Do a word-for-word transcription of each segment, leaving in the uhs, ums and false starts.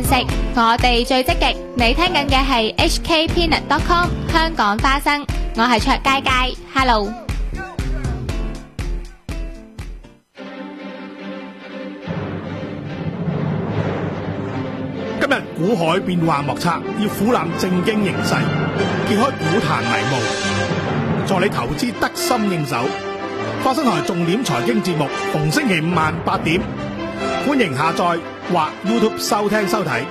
食，我哋最積極。你聽緊嘅係 H K Peanut dot com 香港花生，我係卓佳佳 ，Hello。 今日股海變幻莫測，要俯瞰正經形勢，揭開股壇迷霧，助你投資得心應手。花生台重點財經節目，逢星期五晚八點，歡迎下載或 YouTube 收聽收睇。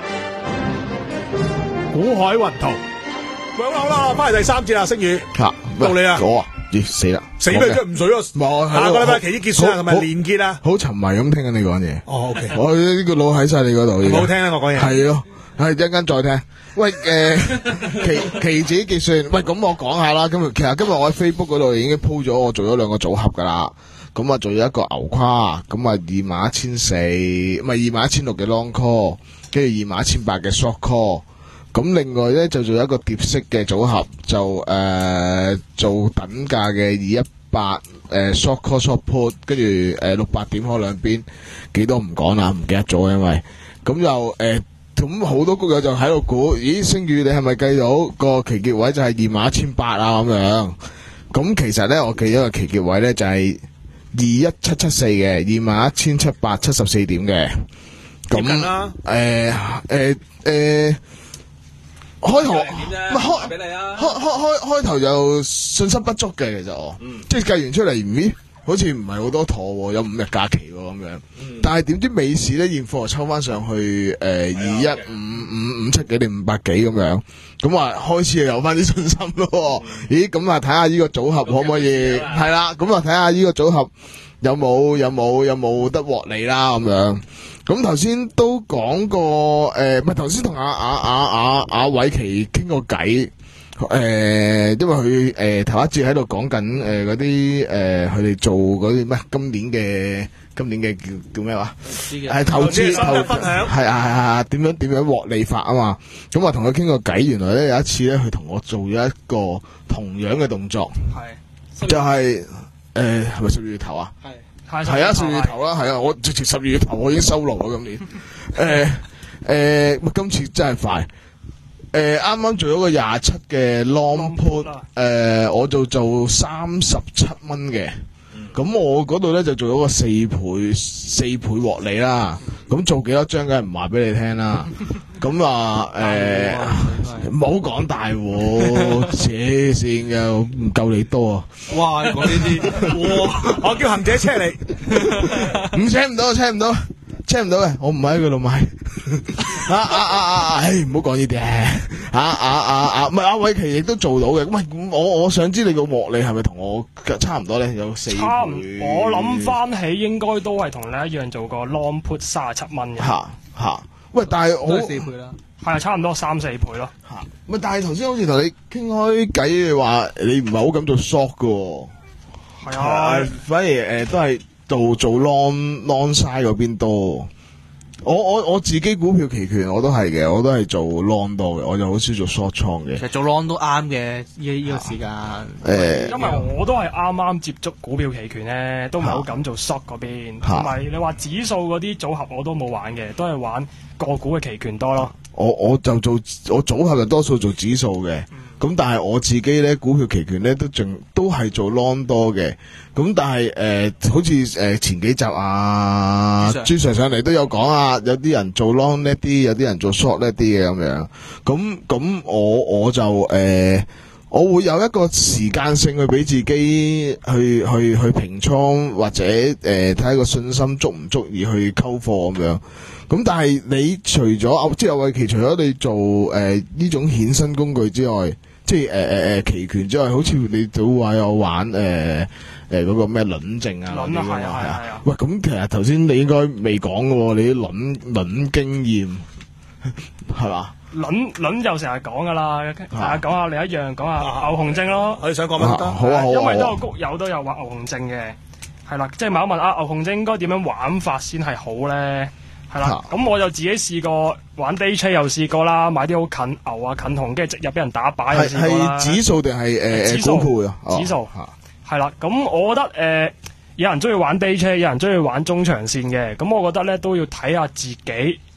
股海雲圖，喂，好啦好啦，翻嚟第三節啦，星宇，到你啊， 我啊，咦死啦， 死咩啫？唔水啊！下個禮拜期指結算係咪連結啊？ 好沉迷咁聽緊你講嘢。 哦 ，OK， 我呢個腦喺晒你嗰度。 好聽啊！我講嘢係咯，係一陣間再聽。喂，誒，期期指結算，喂，咁我講下啦。今日其實今日我喺 Facebook 嗰度已經鋪咗，我做咗兩個組合噶啦。咁啊，做咗一個牛跨，咁啊二萬一千四，唔係二萬一千六嘅 long call，跟住二萬一千八嘅 short call。咁另外咧就做一個蝶式嘅組合，就誒、呃、做等價嘅二一八誒 short call short put， 跟住誒六百點開兩邊，幾多唔講啦，唔記得咗，因為咁又誒咁好多股友就喺度估，咦星宇你係咪計到個期結位就係二萬一千八啊咁樣？咁其實咧我記咗個期結位咧就係二一七七四嘅二萬一千七百七十四點嘅。咁誒誒誒。開頭唔係開俾你啊！開開開開頭就信心不足嘅，其實我，嗯、即係計完出嚟，咦，好似唔係好多妥，有五日假期咁樣。嗯、但係點知尾市咧現貨又抽翻上去，誒二一五五五七幾定五百幾咁樣，咁話開始又有翻啲信心咯。嗯、咦，咁啊睇下呢個組合可唔可以係啦？咁啊睇下呢個組合有冇有冇有冇得獲利啦咁樣。咁頭先都講過，誒，唔係頭先同阿阿阿阿阿偉奇傾過偈，誒，因為佢誒頭一節喺度講緊誒嗰啲誒佢哋做嗰啲咩今年嘅今年嘅叫叫咩話？係投資投係啊係啊，點樣點樣獲利法啊嘛？咁我同佢傾過偈，原來咧有一次咧，佢同我做咗一個同樣嘅動作，係就係誒係咪十二月頭啊？係。係啊，十二月頭啦，係啊，我直情十二月頭我已經收爐啦，今年。誒誒，今次真係快。誒，啱啱做咗個廿七嘅 long put， 誒，我就做三十七蚊嘅。咁我嗰度咧就做咗個四倍四倍獲利啦。咁做幾多張梗係唔話俾你聽啦。咁啊誒，唔好講大喎，扯線嘅唔夠你多啊！ 哇，講呢啲，哇，我叫行者車你， 唔車唔到，車唔到，車唔到嘅，我唔喺佢度買。啊啊啊啊！唉，唔好講呢啲啊！啊啊啊啊！唔係阿偉奇亦都做到嘅。喂，我我想知你個獲利係咪同我差唔多咧？有四倍。 差唔，我諗翻起應該都係同你一樣做個 long put 三十七蚊嘅。 嚇嚇！喂，但係我四倍啦。係啊，差唔多三四倍咯。 嚇！喂，但係頭先好似同你傾開偈，你話你唔係好敢做 short 嘅喎。係啊，反而誒都係做做 long long side 嗰邊多。我我我自己股票期權我都係嘅，我都係做 long 多嘅，我就好少做 short 倉嘅。 其實做 long 都啱嘅，呢呢個時間。 誒， 因為我都係啱啱接觸股票期權咧，都唔係好敢做 short 嗰邊。同埋你話指數嗰啲組合我都冇玩嘅，都係玩個股嘅期權多咯。 我我就做我組合就多數做指數嘅。咁、嗯、但係我自己咧股票期權咧都仲都係做 long 多嘅，咁但係誒、呃、好似誒、呃、前幾集啊朱 Sir 上嚟都有講啊，有啲人做 long 叻啲，有啲人做 short 叻啲嘅咁樣，咁咁我我就誒、呃、我會有一個時間性去俾自己去去去平倉或者誒睇下個信心足唔足以去溝貨咁樣。咁但係你除咗即係阿偉奇，除咗你做誒呢、呃、種衍生工具之外，即係誒誒誒期權之外，好似你早話有玩誒誒嗰個咩輪證啊嗰啲啊，係啊係啊。喂，咁其實頭先你應該未講嘅喎，你啲輪輪經驗係嘛？ 輪輪就成日講噶啦，大家講下你一樣，講下牛熊證咯。 我哋想講乜得？ 好啊好啊， 因為都有谷友都有玩牛熊證嘅，係啦，即係問一問啊，牛熊證應該點樣玩法先係好咧？係啦，咁我就自己試過玩 day trade 又試過啦，買啲好近牛啊近熊，跟住直入俾人打靶又試過啦。 係指數定係誒誒股票啊？ 指數係啦，咁我覺得誒、呃、有人中意玩 day trade，有人中意玩中長線嘅，咁我覺得咧都要睇下自己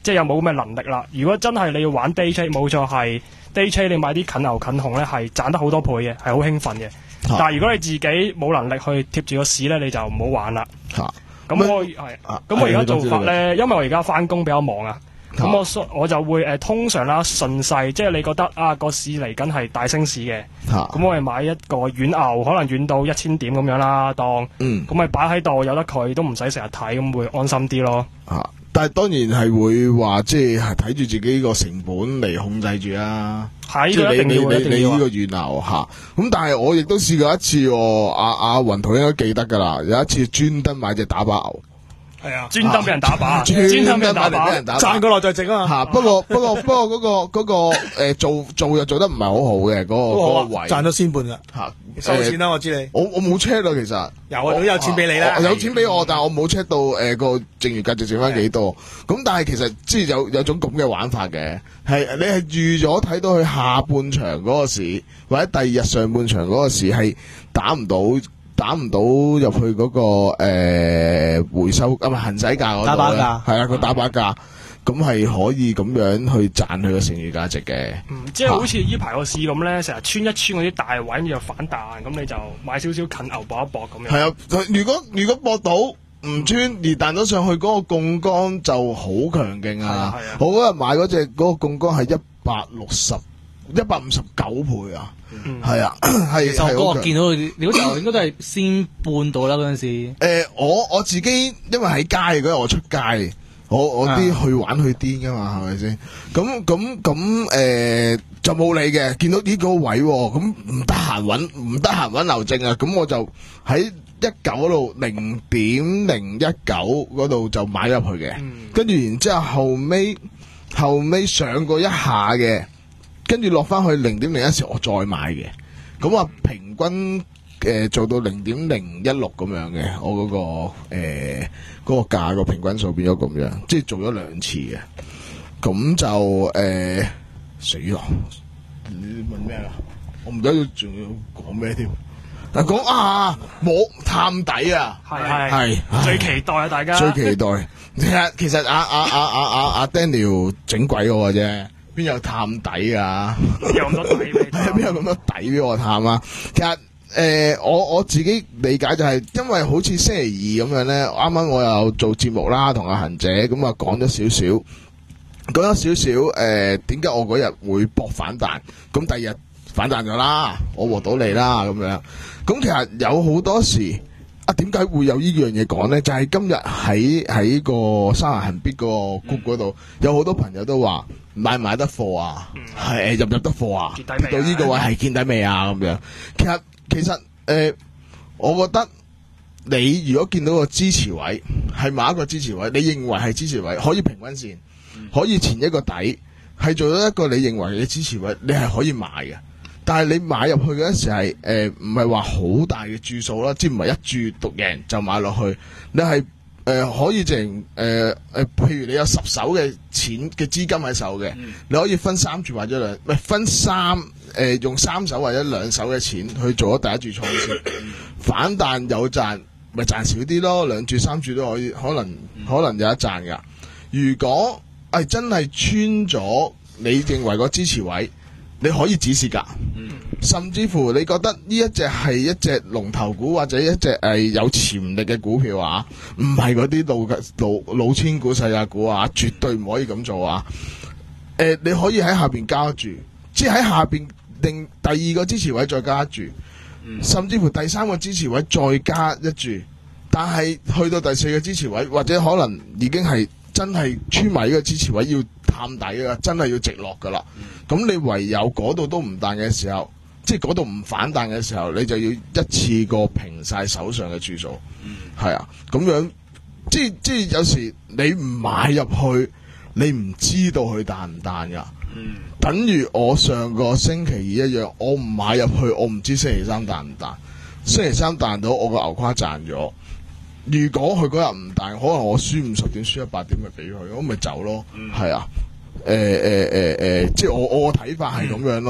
即係有冇咁嘅能力啦。如果真係你要玩 day trade，冇錯係 day trade，你買啲近牛近熊咧係賺得好多倍嘅，係好興奮嘅。啊、但係如果你自己冇能力去貼住個市咧，你就唔好玩啦。咁、啊、我係咁、啊、我而家做法咧，因為我而家翻工比較忙啊。咁我我就會誒、呃、通常啦順勢，即係你覺得啊個市嚟緊係大升市嘅，咁、啊、我係買一個軟牛，可能軟到一千點咁樣啦，當咁咪擺喺度，有得佢都唔使成日睇，咁會安心啲咯。 啊，但係當然係會話即係睇住自己個成本嚟控制住啦。係，即係你你你你呢個軟牛吓，咁、啊、但係我亦都試過一次、哦，阿阿雲圖應該記得噶啦，有一次專登買隻打靶牛。 係啊，專登俾人打靶， 專登俾人打靶， 賺過來再值啊！ 吓，不過不過不過嗰個嗰個誒做做又做得唔係好好嘅，嗰個嗰個位賺咗先半噶吓，收錢啦！我知你， 我我冇 check 啦，其實有啊，都有錢俾你啦， 有錢俾我，但係我冇 check 到誒個剩餘價值剩翻幾多。咁但係其實即係有有種咁嘅玩法嘅，係你係預咗睇到佢下半場嗰個市，或者第二日上半場嗰個市係打唔到。打唔到入去嗰、那個誒、呃、回收啊，唔係行使價嗰度，打靶價係啊，佢打靶價，咁係可以咁樣去賺佢嘅剩餘價值嘅。 嗯，即係好似呢排個市咁咧，成日穿一穿嗰啲大位，咁就反彈，咁你就買少少近牛搏一搏咁樣。係啊，如果如果搏到唔穿而彈咗上去，嗰個槓桿就好強勁啊！係啊，我嗰日買嗰隻嗰個槓桿係一百六十。一百五十九倍啊，係、嗯、啊，係。 其實我見到你嗰時候應該都係先半到啦嗰陣時。誒、 呃，我我自己因為喺街嗰日我出街，我我啲去玩去癲噶嘛，係咪先？咁咁咁誒就冇理嘅，見到呢個位咁唔得閒揾，唔得閒揾劉正啊，咁我就喺一九嗰度零點零一九嗰度就買入去嘅，跟、嗯、住然之後後尾後尾上過一下嘅。跟住落翻去零點零一時，我再買嘅，咁啊平均誒、呃、做到零點零一六咁樣嘅，我嗰、嗰個誒嗰、呃嗰個價個平均數變咗咁樣，即係做咗兩次嘅，咁就誒死咯！你問咩啊？我唔記得仲要講咩添？但係講啊摸探底啊， 係係係最期待啊！大家最期待，其實其實阿阿阿阿阿阿 Daniel 整鬼我嘅啫。邊有探底啊？ 有咁多底俾邊有咁多底俾我探啊？其實誒、呃，我我自己理解就係、是，因為好似星期二咁樣咧，啱啱我又做節目啦，同阿嫻姐咁啊講咗少少，講咗少少誒，點解我嗰日會搏反彈？咁第二日反彈咗啦，我獲到利啦咁樣。咁其實有好多時啊，點解會有呢樣嘢講咧？就係、是、今日喺喺個三亞恒必個 group 嗰度，有好多朋友都話。買唔買得貨啊？係、嗯、入唔入得貨啊？見底未啊？到呢個位係見底未啊？咁樣，其實其實誒、呃，我覺得你如果見到個支持位係某一個支持位，你認為係支持位，可以平均線，嗯、可以前一個底，係做咗一個你認為嘅支持位，你係可以買嘅。但係你買入去嗰陣時係誒，唔係話好大嘅注數啦，即係唔係一注獨贏就買落去，你係。誒、呃，可以淨誒誒，譬如你有十手嘅錢嘅資金喺手嘅、嗯，你可以分三注或者兩，唔係分三誒、呃，用三手或者兩手嘅錢去做咗第一注倉先，反彈有賺，咪賺少啲咯，兩注三注都可以，可能、嗯、可能有一賺噶。如果係、哎、真係穿咗你認為個支持位，你可以止蝕噶。嗯甚至乎你覺得呢一隻係一隻龍頭股或者一隻誒有潛力嘅股票啊，唔係嗰啲老老老千股細價股啊，絕對唔可以咁做啊！誒、呃，你可以喺下邊加注，即係喺下邊定第二個支持位再加一注，甚至乎第三個支持位再加一注，但係去到第四個支持位或者可能已經係真係穿埋呢個支持位要探底㗎，真係要直落噶啦。咁你唯有嗰度都唔彈嘅時候。即係嗰度唔反彈嘅時候，你就要一次過平晒手上嘅注數，係、嗯、啊，咁樣即係即係有時你唔買入去，你唔知道佢彈唔彈噶，等於我上個星期二一樣，我唔買入去，我唔知星期三彈唔彈，星期三彈到我個牛跨賺咗，如果佢嗰日唔彈，可能我輸五十點輸一百點咪俾佢，我咪走咯，係、嗯、啊，誒誒誒誒，即係我我個睇法係咁樣咯。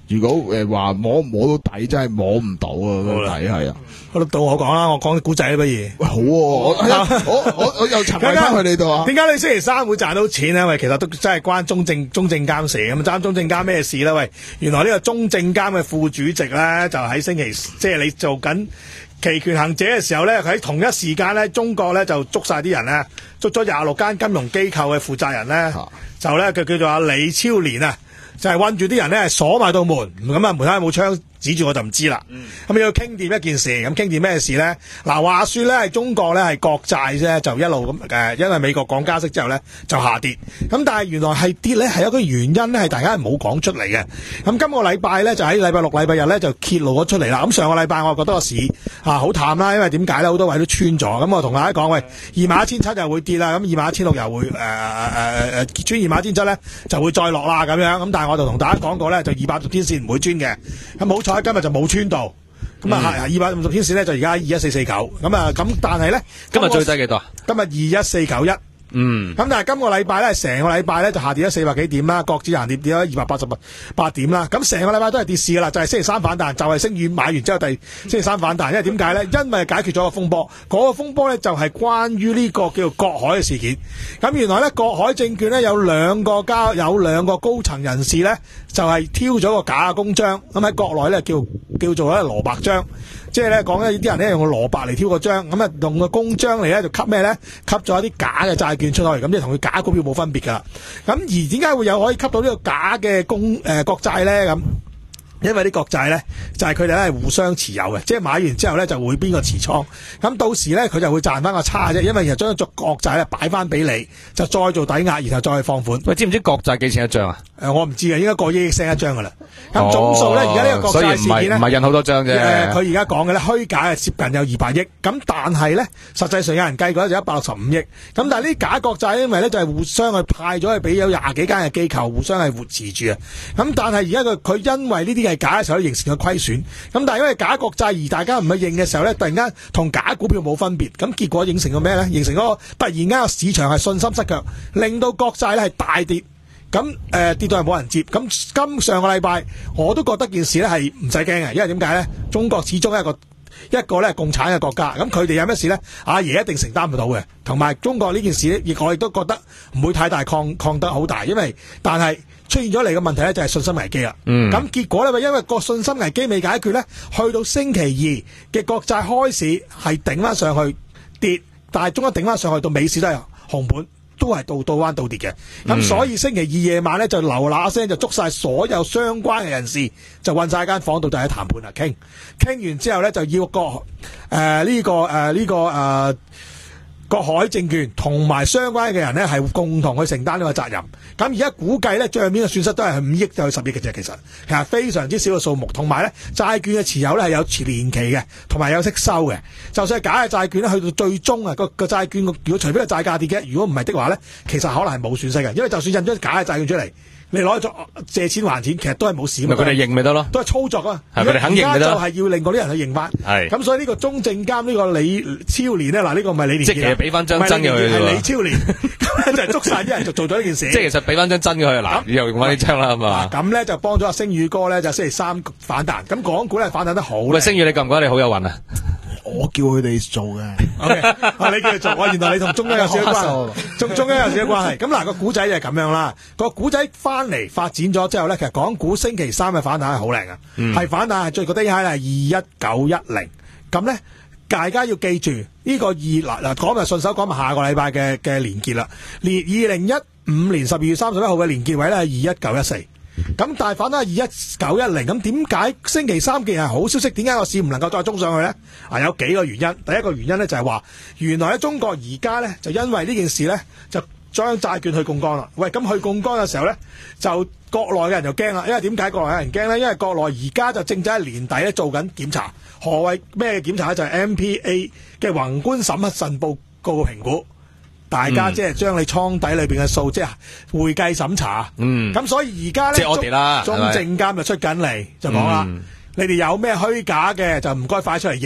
如果誒話摸摸到底，真係摸唔到啊！個底係啊， 到我講啦，我講啲古仔不如。 喂，好喎，我我我我又尋回翻去你度啊！ 點解你星期三會賺到錢咧？喂，其實都真係關中證中證監事咁，爭中證監咩事咧？喂，原來呢個中證監嘅副主席咧，就喺星期即係你做緊期權行者嘅時候咧，喺同一時間咧，中國咧就捉晒啲人咧，捉咗廿六間金融機構嘅負責人咧，啊、就咧佢叫做阿李超年啊。就係韞住啲人咧，係鎖埋道門，咁啊門口有冇槍指住我就唔知啦。咁要傾掂一件事，咁傾掂咩事咧？嗱，話說咧係中國咧係國債啫，就一路咁誒，因為美國講加息之後咧就下跌。咁但係原來係跌咧係有個原因咧係大家係冇講出嚟嘅。咁今個禮拜咧就喺禮拜六、禮拜日咧就揭露咗出嚟啦。咁上個禮拜我覺得個市啊好淡啦，因為點解咧？好多位都穿咗。咁我同大家講，喂，二萬一千七又會跌啦，咁二萬一千六又會誒誒誒誒穿二萬一千七咧就會再落啦咁樣。咁但係我就同大家講過咧，就二百五十天線唔會穿嘅。咁好彩今日就冇穿到。咁啊係二百五十天線咧就而家二一四四九。咁啊咁但係咧今日最低幾多？ 今日二一四九一。嗯，咁但係今個禮拜咧，成個禮拜咧就下跌咗四百幾點啦，國指下跌跌咗二百八十八點啦。咁成個禮拜都係跌市噶啦，就係、是、星期三反彈，就係、是、升完買完之後第星期三反彈。因為點解咧？因為解決咗個風波，嗰、那個風波咧就係關於呢個叫做國海嘅事件。咁原來咧國海證券咧有兩個交有兩個高層人士咧就係、是、挑咗個假嘅公章，咁喺國內咧叫叫做咧蘿蔔章。即係咧講咧，啲人咧用個蘿蔔嚟挑個章，咁啊用個公章嚟咧就吸咩咧？吸咗一啲假嘅債券出去，咁即係同佢假股票冇分別噶。咁而點解會有可以吸到呢個假嘅公誒國債咧？咁因為啲國債咧就係佢哋咧係互相持有嘅，即係買完之後咧就會邊個持倉，咁到時咧佢就會賺翻個差啫。因為其實將隻國債咧擺翻俾你，就再做抵押，然後再去放款。 喂，知唔知國債幾錢一張啊？ 誒、呃，我唔知嘅，應該過億億聲一張噶啦。咁總數咧，而家呢個國債事件咧， 唔係印好多張啫。誒、 呃，佢而家講嘅咧虛假係接近有二百億，咁但係咧實際上有人計過就一百六十五億。咁但係呢假國債因為咧就係、是、互相去派咗去俾有廿幾間嘅機構，互相係活持住啊。咁但係而家佢佢因為呢啲係假嘅時候形成咗虧損。咁但係因為假國債而大家唔去認嘅時候咧，突然間同假股票冇分別。咁結果形成咗咩咧？形成咗突然間個市場係信心失腳，令到國債咧係大跌。咁誒、呃、跌到係冇人接，咁今上個禮拜我都覺得件事咧係唔使驚嘅，因為點解咧？中國始終係一個一個咧共產嘅國家，咁佢哋有咩事咧？阿爺一定承擔唔到嘅，同埋中國呢件事咧，亦我亦都覺得唔會太大抗抗得好大，因為但係出現咗嚟嘅問題咧就係信心危機啦。嗯，咁結果咧，因為個信心危機未解決咧，去到星期二嘅國債開市係頂翻上去跌，但係中間頂翻上去到尾市都係紅盤。都係倒倒彎倒跌嘅，咁、嗯、所以星期二夜晚咧就流嗱聲就捉晒所有相關嘅人士，就韞晒間房度就喺談判啊傾，傾完之後咧就要個誒呢個誒呢、呃這個誒國海證券同埋相關嘅人咧係共同去承擔呢個責任。咁而家估計咧賬面嘅損失都係五億到十億嘅啫，其實其實非常之少嘅數目。同埋咧債券嘅持有咧係有持年期嘅，同埋有息收嘅。就算係假嘅債券咧，去到最終啊個個債券，如果除非係債價跌嘅，如果唔係的話咧，其實可能係冇損失嘅，因為就算印咗假嘅債券出嚟。你攞咗借錢還錢，其實都係冇事。咪佢哋認咪得咯， 都係操作啊。 係佢哋肯認咪得。 就係要令嗰啲人去認翻。係。咁所以呢個中證監呢個李超年咧，嗱呢個唔係李年。 即係其實俾翻張真嘅佢。 係李超年，咁咧就捉晒啲人就做咗呢件事。即係其實俾翻張真嘅佢，嗱又用翻呢張啦，係嘛？ 咁咧就幫咗阿星宇哥咧，就星期三反彈。咁港股咧反彈得好。 喂，星宇你覺唔覺得你好有運啊？ 我叫佢哋做嘅。 O K， 啊你叫佢做，我原來你同中央有少少關係，中中央有少少關係。咁嗱個股仔就係咁樣啦。個股仔翻嚟發展咗之後咧，其實港股星期三嘅反彈係好靚啊，係、嗯、反彈係最覺得係係二一九一零。咁咧大家要記住呢、這個二嗱嗱講埋順手講埋下個禮拜嘅嘅連結啦。連二零一五年十二月三十一號嘅連結位咧係二一九一四。咁但係反彈係二一九一零，咁點解星期三既然係好消息，點解個市唔能夠再衝上去咧？啊，有幾個原因。第一個原因咧就係話，原來喺中國而家咧就因為呢件事咧就將債券去槓桿啦。喂，咁去槓桿嘅時候咧，就國內嘅人就驚啦。因為點解國內嘅人驚咧？因為國內而家就正在喺年底咧做緊檢查。何謂咩檢查咧？就係、是、M P A 嘅宏觀審核慎報告嘅評估。大家即係將你倉底裏邊嘅數，即係會計審查。嗯，咁所以而家咧， 即係我哋啦， 中證監就出緊嚟就講啦，嗯、你哋有咩虛假嘅就唔該快出嚟認。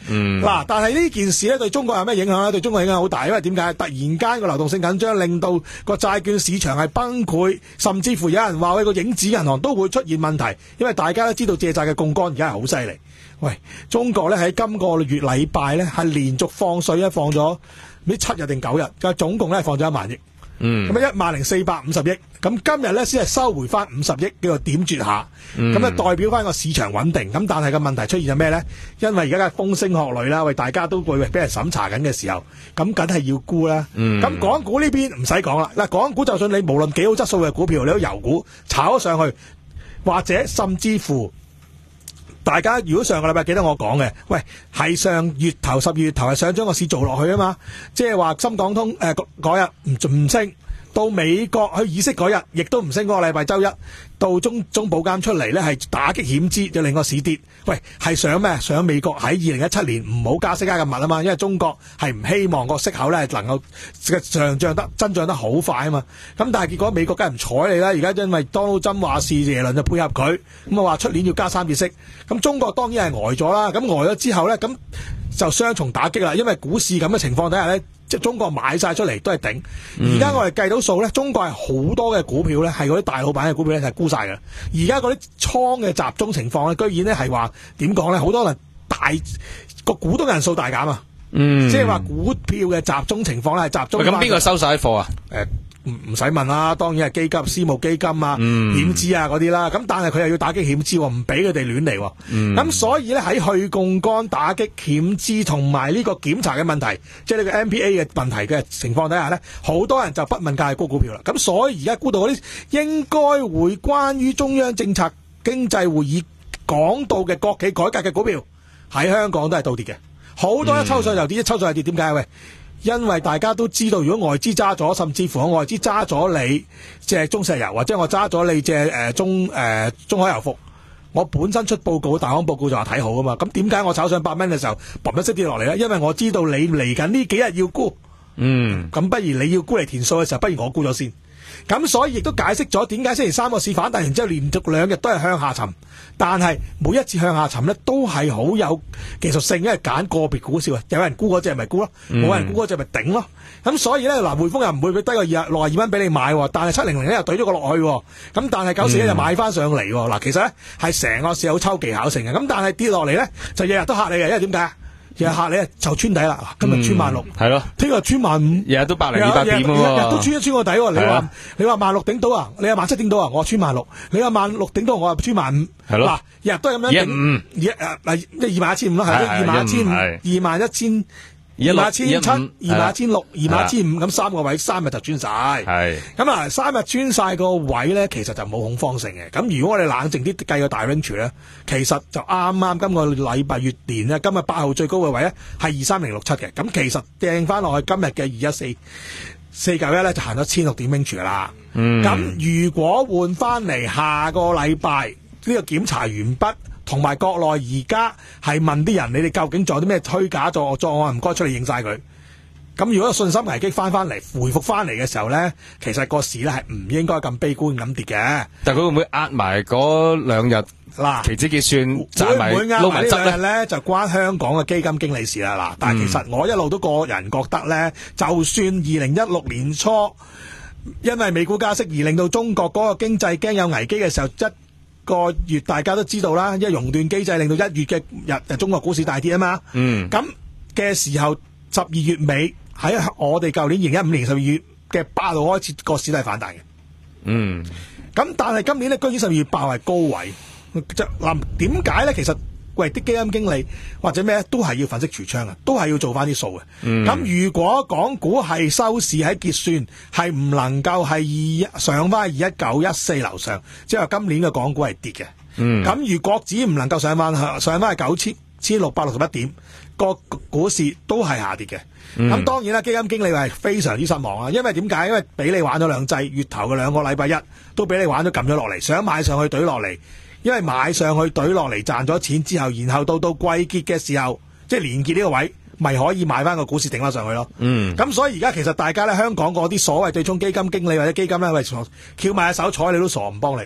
嗯，嗱，但係呢件事咧對中國有咩影響咧？對中國影響好大，因為點解？突然間個流動性緊張，令到個債券市場係崩潰，甚至乎有人話喂個影子銀行都會出現問題，因為大家都知道借債嘅槓桿而家係好犀利。喂，中國咧喺今個月禮拜咧係連續放水咧放咗唔知七日定九日，咁總共咧放咗一萬億。嗯，咁啊一萬零四百五十億，咁今日咧先係收回翻五十億，叫做點綴下，咁啊、嗯、代表翻個市場穩定。咁但係個問題出現咗咩咧？因為而家嘅風聲鶴唳啦，喂大家都會俾人審查緊嘅時候，咁梗係要沽啦。咁、嗯、港股呢邊唔使講啦，嗱港股就算你無論幾好質素嘅股票，你都油股炒咗上去，或者甚至乎。大家如果上個禮拜記得我講嘅，喂係上月頭十二月頭係想將個市做落去啊嘛，即係話深港通誒嗰日唔唔升，到美國去議息嗰日亦都唔升，嗰個禮拜周一到中中保監出嚟咧係打擊險資，就令個市跌。喂係想咩？想美國喺二零一七年唔好加息加咁密啊嘛，因為中國係唔希望個息口咧能夠上漲得增長得好快啊嘛。咁但係結果美國梗係唔睬你啦，而家因為 Donald Trump 話事，耶倫就配合佢，咁啊話出年要加三次息。咁中國當然係呆咗啦，咁呆咗之後咧，咁就雙重打擊啦。因為股市咁嘅情況底下咧，即係中國買晒出嚟都係頂。而家、嗯、我哋計到數咧，中國係好多嘅股票咧，係嗰啲大老闆嘅股票咧係沽晒嘅。而家嗰啲倉嘅集中情況咧，居然咧係話點講咧？好多人大個股東人數大減啊！嗯，即係話股票嘅集中情況咧係集中。 咁邊個收晒啲貨啊？ 誒唔唔使問啦，當然係基金、私募基金啊、險資啊嗰啲啦。咁但係佢又要打擊險資，唔俾佢哋亂嚟。咁、嗯、所以咧喺去槓桿、打擊險資同埋呢個檢查嘅問題，即係呢個 M P A 嘅問題嘅情況底下咧，好多人就不問價係沽股票啦。咁所以而家估到嗰啲應該會關於中央政策經濟會議講到嘅國企改革嘅股票喺香港都係倒跌嘅，好多一抽上就跌，一抽上就跌。點解？喂？因為大家都知道，如果外資揸咗，甚至乎我外資揸咗你隻中石油，或者我揸咗你隻誒、呃、中誒、呃、中海油服，我本身出報告大行報告就話睇好啊嘛。咁點解我炒上八蚊嘅時候，嘣一聲跌落嚟咧？因為我知道你嚟緊呢幾日要沽，嗯，咁不如你要沽嚟填數嘅時候，不如我沽咗先。咁所以亦都解釋咗點解星期三個市反彈完之後連續兩日都係向下沉，但係每一次向下沉咧都係好有技術性，因為揀個別股市啊，有人沽嗰隻咪沽咯，冇、嗯、人沽嗰隻咪頂咯。咁所以咧嗱，匯豐又唔會俾低個二六十二蚊俾你買，但係七零零咧又懟咗個落去，咁但係九四一就買翻上嚟。嗱、嗯，其實咧係成個市好抽技巧性嘅，咁但係跌落嚟咧就日日都嚇你嘅，因為點解？日日嚇你啊，就穿底啦！今日穿萬六，係咯，聽日穿萬五，日日都百零二百點喎，日日都穿一穿個底喎。你話你話萬六頂到啊？你話萬七頂到啊？我穿萬六。你話萬六頂到，我話穿萬五。係咯，嗱，日日都係咁樣頂。一五，二誒嗱，二萬一千五咯，係咯，二萬一千五，二萬一千。二萬一千七，二萬一千六，二萬一千五，咁三個位三日就穿晒。係咁啊，三日穿晒個位咧，其實就冇恐慌性嘅。咁如果我哋冷靜啲計個大 range 咧，其實就啱啱今個禮拜月年咧，今日八號最高嘅位咧係二三零六七嘅。咁其實掟翻落去今日嘅二一四四九一咧，就行咗千六點 range 噶啦。嗯，咁如果換翻嚟下個禮拜呢個檢查完畢。同埋國內而家係問啲人，你哋究竟做啲咩虛假作作案？唔該出嚟認晒佢。咁如果信心危機翻翻嚟，回復翻嚟嘅時候咧，其實個市咧係唔應該咁悲觀咁跌嘅。但係佢會唔會壓埋嗰兩日嗱期指結算，會唔會壓埋呢兩日咧？就關香港嘅基金經理事啦。嗱，但係其實我一路都個人覺得咧，就算二零一六年初因為美股加息而令到中國嗰個經濟驚有危機嘅時候，一個月大家都知道啦，因為熔斷機制令到一月嘅日中國股市大跌啊嘛。嗯，咁嘅時候十二月尾喺我哋舊年二零一五年十二月嘅八號開始個市都係反彈嘅。嗯，咁但係今年咧居然十二月八號係高位，就嗱點解咧？其實喂啲基金經理或者咩都係要粉飾櫥窗啊，都係要做翻啲數嘅。咁、嗯、如果港股係收市喺結算係唔能夠係二上翻二一九一四樓上，即係話今年嘅港股係跌嘅。咁、嗯、如果指唔能夠上翻上翻係九千千六百六十一點，個股市都係下跌嘅。咁、嗯、當然啦，基金經理係非常之失望啊，因為點解？因為俾你玩咗兩劑，月頭嘅兩個禮拜一都俾你玩咗撳咗落嚟，想買上去懟落嚟。因為買上去懟落嚟賺咗錢之後，然後到到季結嘅時候，即係連結呢個位，咪可以買翻個股市頂翻上去咯。嗯，咁所以而家其實大家咧，香港嗰啲所謂對沖基金經理或者基金咧，喂，翹埋隻手睬你都傻唔幫你。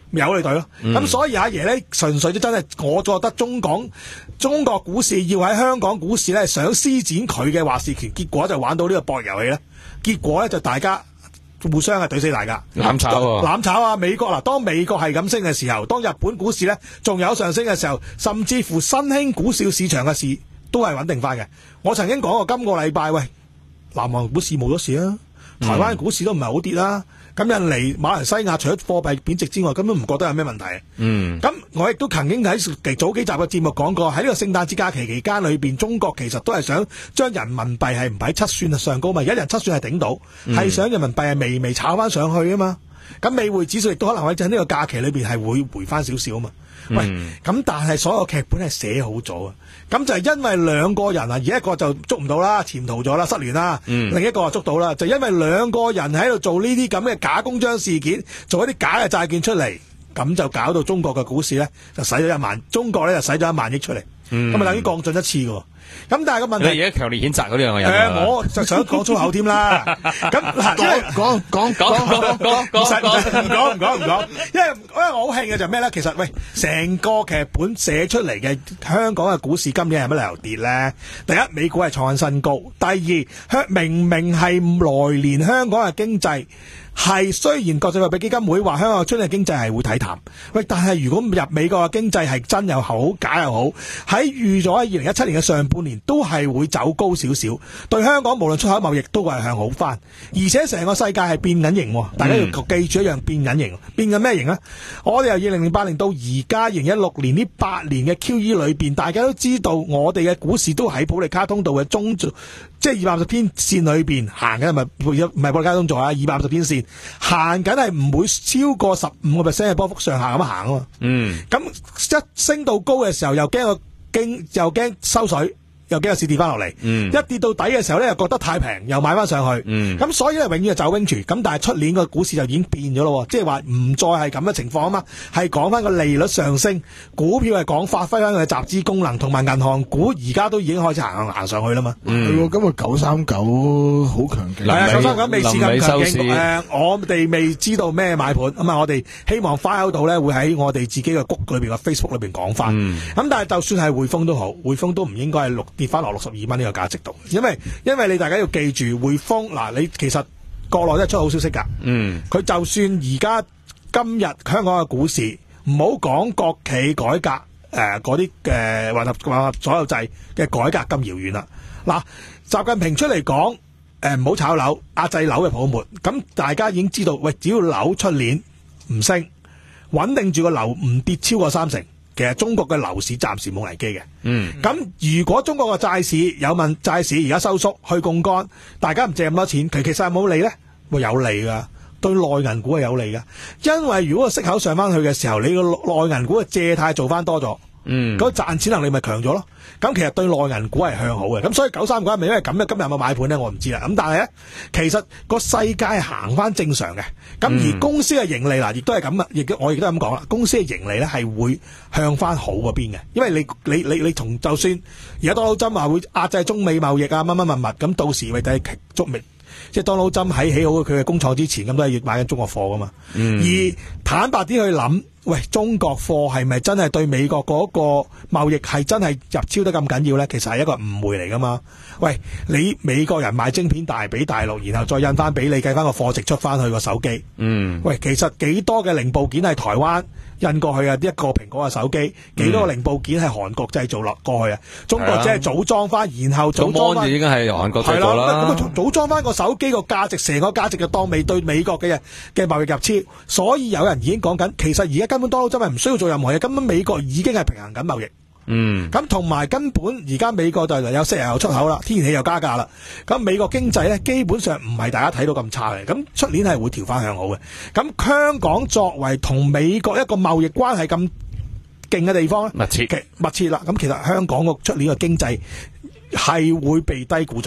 咪有你隊咯。咁、嗯、所以阿爺咧，純粹都真係，我覺得中港中國股市要喺香港股市咧，想施展佢嘅話事權，結果就玩到呢個博弈遊戲咧。結果咧就大家互相係懟死大家， 攬炒喎， 攬炒啊！美國嗱，當美國係咁升嘅時候，當日本股市咧仲有上升嘅時候，甚至乎新興股票市場嘅市都係穩定翻嘅。我曾經講過今個禮拜，喂，南韓股市冇咗事啊，台灣股市都唔係好跌啦。咁印尼、馬來西亞除咗貨幣貶值之外，根本唔覺得有咩問題。 嗯， 咁我亦都曾經喺早幾集嘅節目講過，喺呢個聖誕節假期期間裏邊，中國其實都係想將人民幣係唔喺七算上高嘛，而家人七算係頂到，係、嗯、想人民幣係微微炒翻上去啊嘛。咁美匯指數亦都可能喺喺呢個假期裏邊係會回翻少少啊嘛。喂，咁但係所有劇本係寫好咗啊！咁就係因為兩個人啊，而一個就捉唔到啦，潛逃咗啦，失聯啦、嗯；另一個就捉到啦，就因為兩個人喺度做呢啲咁嘅假公章事件，做一啲假嘅債券出嚟，咁就搞到中國嘅股市咧就使咗一萬，中國咧就使咗一萬億出嚟，咁、嗯、啊等於降準一次喎。咁但係個問題， 你而家強烈譴責嗰兩個人。誒、 呃，我就想講粗口添啦。咁嗱，講講講講講講，唔使唔使唔講唔講唔講，因為因為我好興嘅就係咩咧？其實喂，成個劇本寫出嚟嘅香港嘅股市今年係乜理由跌咧？第一，美股係創新高；第二，香明明係來年香港嘅經濟。係雖然國際貨幣基金會話香港出年經濟係會睇淡，喂，但係如果入美國嘅經濟係真又好假又好，喺預咗喺二零一七年嘅上半年都係會走高少少，對香港無論出口貿易都係向好翻，而且成個世界係變緊型，大家要記住一樣變緊型，變緊咩型啊？我哋由二零零八年到而家二零一六年呢八年嘅 Q E 裏邊，大家都知道我哋嘅股市都喺保利加通道嘅中，即係二百五十天線裏邊行緊，係咪唔係保利加通道啊？二百五十天線。行緊係唔會超過十五個 percent 嘅波幅上下咁行啊嘛，嗯，咁一升到高嘅時候又驚個驚又驚收水，又驚個市跌翻落嚟，嗯，一跌到底嘅時候咧又覺得太平，又買翻上去，嗯，咁所以咧永遠係走冰柱，咁但係出年個股市就已經變咗咯，即係話唔再係咁嘅情況啊嘛，係講翻個利率上升，股票係講發揮翻佢嘅集資功能，同埋銀行股而家都已經開始行行上去啦嘛， 嗯，今日九三九好強勁， 係啊，九三九未試咁強勁，誒、呃，我哋未知道咩買盤，咁啊，我哋希望 file 到咧會喺我哋自己嘅谷裏邊嘅 Facebook 裏邊講翻，咁、嗯、但係就算係匯豐都好，匯豐都唔應該係六。跌翻落六十二蚊呢個價值度，因為因為你大家要記住匯豐嗱，你其實國內都係出好消息㗎，嗯，佢就算而家今日香港嘅股市唔好講國企改革誒嗰啲嘅混合混合所有制嘅改革咁遙遠啦，嗱，習近平出嚟講誒唔好炒樓壓制樓嘅泡沫，咁大家已經知道，喂，只要樓出年唔升，穩定住個樓唔跌超過三成。其實中國嘅樓市暫時冇危機嘅，嗯，咁如果中國嘅債市有問債市而家收縮去槓桿，大家唔借咁多錢，其其實有冇利咧？會有利噶，對內銀股係有利噶，因為如果個息口上翻去嘅時候，你個內銀股嘅借貸做翻多咗，嗯，嗰賺錢能力咪強咗咯？咁其實對內銀股係向好嘅，咁所以九三九係咪因為咁咧？今日有冇買盤咧？我唔知啦。咁但係咧，其實個世界行翻正常嘅，咁而公司嘅盈利嗱，亦都係咁啊，亦我亦都係咁講啦。公司嘅盈利咧係會向翻好嗰邊嘅，因為你你你你同就算而家特朗普話會壓制中美貿易啊乜乜物物，咁到時為第中美。即係當勞針喺起好佢嘅工廠之前，咁都係要買緊中國貨噶嘛。嗯、而坦白啲去諗，喂，中國貨係咪真係對美國嗰個貿易係真係入超得咁緊要咧？其實係一個誤會嚟噶嘛。喂，你美國人賣晶片大俾大陸，然後再印翻俾你，計翻個貨值出翻去個手機。嗯，喂，其實幾多嘅零部件係台灣印過去啊？一個蘋果嘅手機，幾多個零部件係韓國製造落過去啊？中國只係組裝翻，然後組裝翻， 已經係由韓國製造啦。 咁組裝翻個手機個價值，成個價值就當未對美國嘅嘅貿易入超，所以有人已經講緊，其實而家根本當真係唔需要做任何嘢，根本美國已經係平衡緊貿易。嗯，咁同埋根本而家美國就有石油出口啦，天然氣又加價啦，咁美國經濟咧基本上唔係大家睇到咁差嘅，咁出年係會調翻向好嘅。咁香港作為同美國一個貿易關係咁勁嘅地方咧，密切密切啦。咁其實香港個出年嘅經濟係會被低估咗嘅。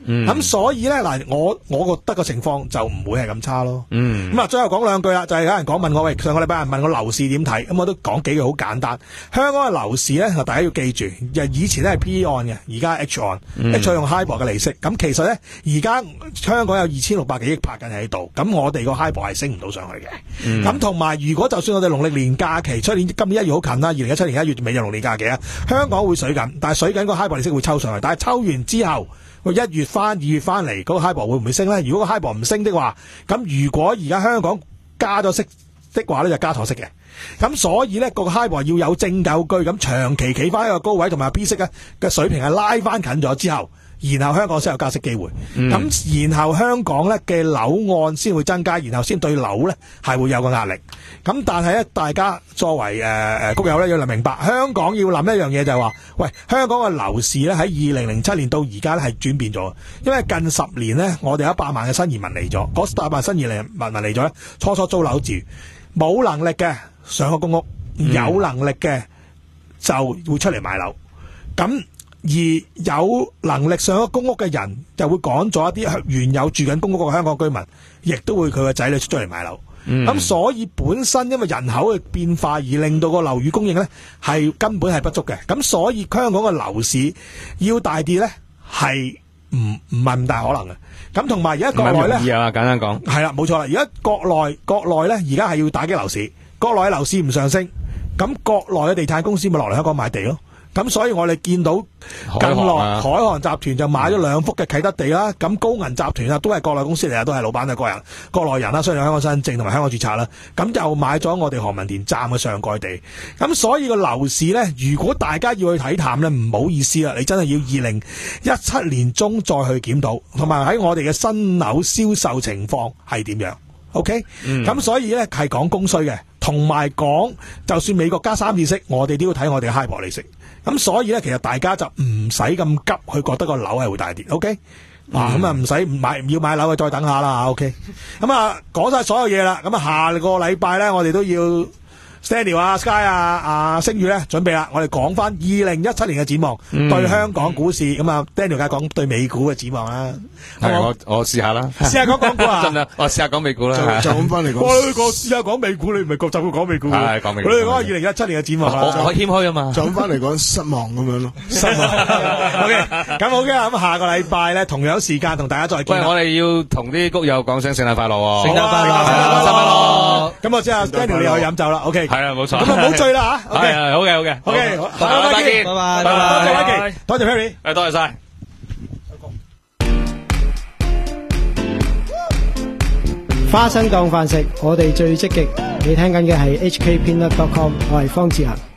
咁、嗯、所以咧嗱，我我覺得個情況就唔會係咁差咯。 嗯， 咁啊，最後講兩句啦，就係、是、有人講問我，喂，上個禮拜人問我樓市點睇，咁我都講幾句好簡單。香港嘅樓市咧，大家要記住，以前咧係 P E 按嘅，而家 H 按、嗯、，H 按用 HIBOR 嘅利息。咁其實咧，而家香港有二千六百幾億拍緊喺度，咁我哋個 HIBOR 係升唔到上去嘅。咁同埋，如果就算我哋農曆年假期出年今年一月好近啦，二零一七年一月尾就農年假期啊，香港會水緊，但係水緊個 HIBOR 利息會抽上去，但係抽完之後。個一月翻二月翻嚟，嗰、那個 HIBOR 會唔會升咧？如果個 HIBOR 唔升的話，咁如果而家香港加咗息的話咧，就加錯息嘅。咁所以咧，個 HIBOR 要有證有據，咁長期企翻一個高位，同埋 P 息咧嘅水平係拉翻近咗之後，然後香港先有加息機會。咁、嗯、然後香港咧嘅樓按先會增加，然後先對樓咧係會有個壓力。咁但係咧，大家作為誒誒谷友咧，要嚟明白，香港要諗一樣嘢就係話，喂，香港嘅樓市咧喺二零零七年到而家咧係轉變咗，因為近十年咧，我哋有一百萬嘅新移民嚟咗，嗰一百萬新移民民嚟咗咧，初初租樓住，冇能力嘅上個公屋，有能力嘅就會出嚟買樓。咁而有能力上咗公屋嘅人，就會趕咗一啲原有住緊公屋嘅香港居民，亦都會佢個仔女出咗嚟買樓。咁、嗯、所以本身因為人口嘅變化而令到個樓宇供應咧係根本係不足嘅，咁所以香港嘅樓市要大跌咧係唔唔係咁大可能嘅。咁同埋而家國內咧， 係啊，簡單講係啦，冇錯啦。而家國內國內咧，而家係要打擊樓市，國內嘅樓市唔上升，咁國內嘅地產公司咪落嚟香港買地咯。咁所以我哋見到近來海航集團就買咗兩幅嘅啟德地啦，咁高銀集團啊都係國內公司嚟啊，都係老闆係國人國內人啦，雖然有香港身份證同埋香港註冊啦，咁就買咗我哋何文田站嘅上蓋地。咁所以個樓市咧，如果大家要去睇淡咧，唔好意思啦，你真係要二零一七年中再去檢討，同埋喺我哋嘅新樓銷售情況係點樣 ？OK，咁、嗯、所以咧係講供需嘅，同埋講就算美國加三次息，我哋都要睇我哋嘅 HIBOR利息。咁所以咧，其實大家就唔使咁急去覺得個樓係會大跌 ，OK？、嗯、啊，咁啊唔使買唔要買樓嘅再等下啦 ，OK？ 咁啊講晒所有嘢啦，咁啊下個禮拜咧，我哋都要 Stanley 啊、Sky 啊、啊星宇咧準備啦，我哋講翻二零一七年嘅展望，嗯、對香港股市，咁啊 Daniel 梗係講對美股嘅展望啦。 係我我試下啦， 試下講港股啊！ 真啊，我試下講美股啦， 就咁翻嚟講。 我哋講試下講美股，你唔係就會講美股。 係講美股。 我哋講下二零一七年嘅展望啦。 我我謙虛啊嘛， 就咁翻嚟講失望咁樣咯。 失望。OK， 咁好嘅，咁下個禮拜咧同樣時間同大家再見。 喂，我哋要同啲谷友講聲聖誕快樂喎！ 聖誕快樂，聖誕快樂！ 咁我知啊 Daniel 你去飲酒啦 ，OK。 係啊，冇錯。 咁啊唔好醉啦嚇。 係係，好嘅好嘅。 OK， 下個禮拜見， 拜拜拜拜，多謝 Vicky，多謝 Perry， 誒多謝晒。 花生當飯食，我哋最積極。你聽緊嘅係 H K Peanut dot com， 我係方志恒。